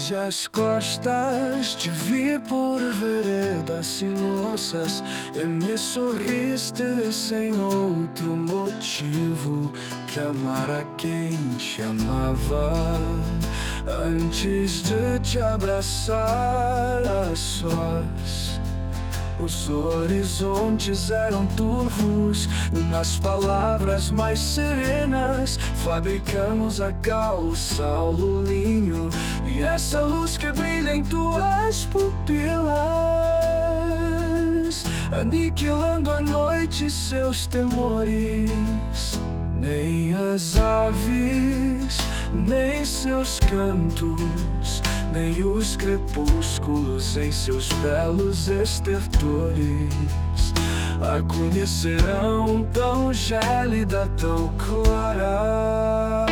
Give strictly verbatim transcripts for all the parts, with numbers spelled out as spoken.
Desde as costas te vi por veredas sinuosas e me sorriste sem outro motivo que amar a quem te amava. Antes de te abraçar a sós, os horizontes eram turvos. Nas palavras mais serenas fabricamos a calça ao lulinho, e essa luz que brilha em tuas pupilas, aniquilando a noite e seus temores. Nem as aves, nem seus cantos, nem os crepúsculos em seus belos estertores a conhecerão tão gélida, tão clara.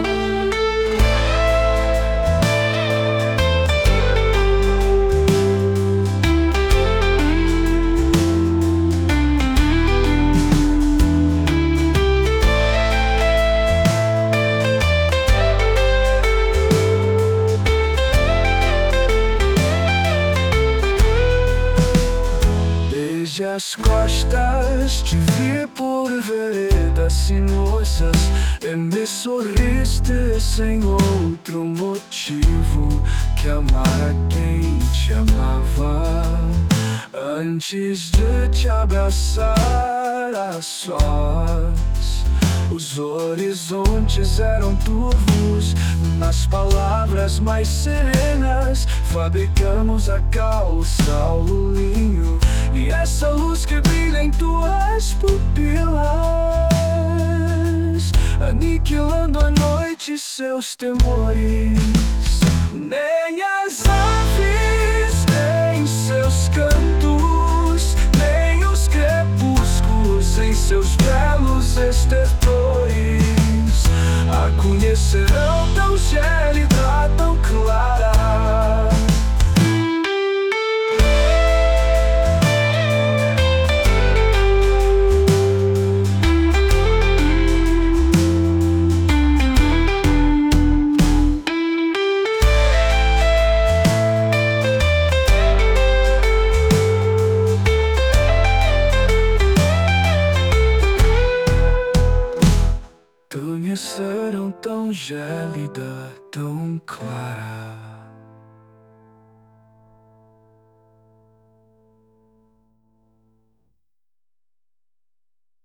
Desde as costas te vi por veredas sinuosas e me sorriste sem outro motivo que amar a quem te amava. Antes de te abraçar a sós, os horizontes eram turvos. Nas palavras mais serenas fabricamos a calça ao lulinho, e essa luz que brilha em tuas pupilas, aniquilando a noite e seus temores. Nem as aves, nem seus cantos, nem os crepúsculos em seus belos estertores a conhecerão tão gélida, tão clara. Conheceram tão gélida, tão clara.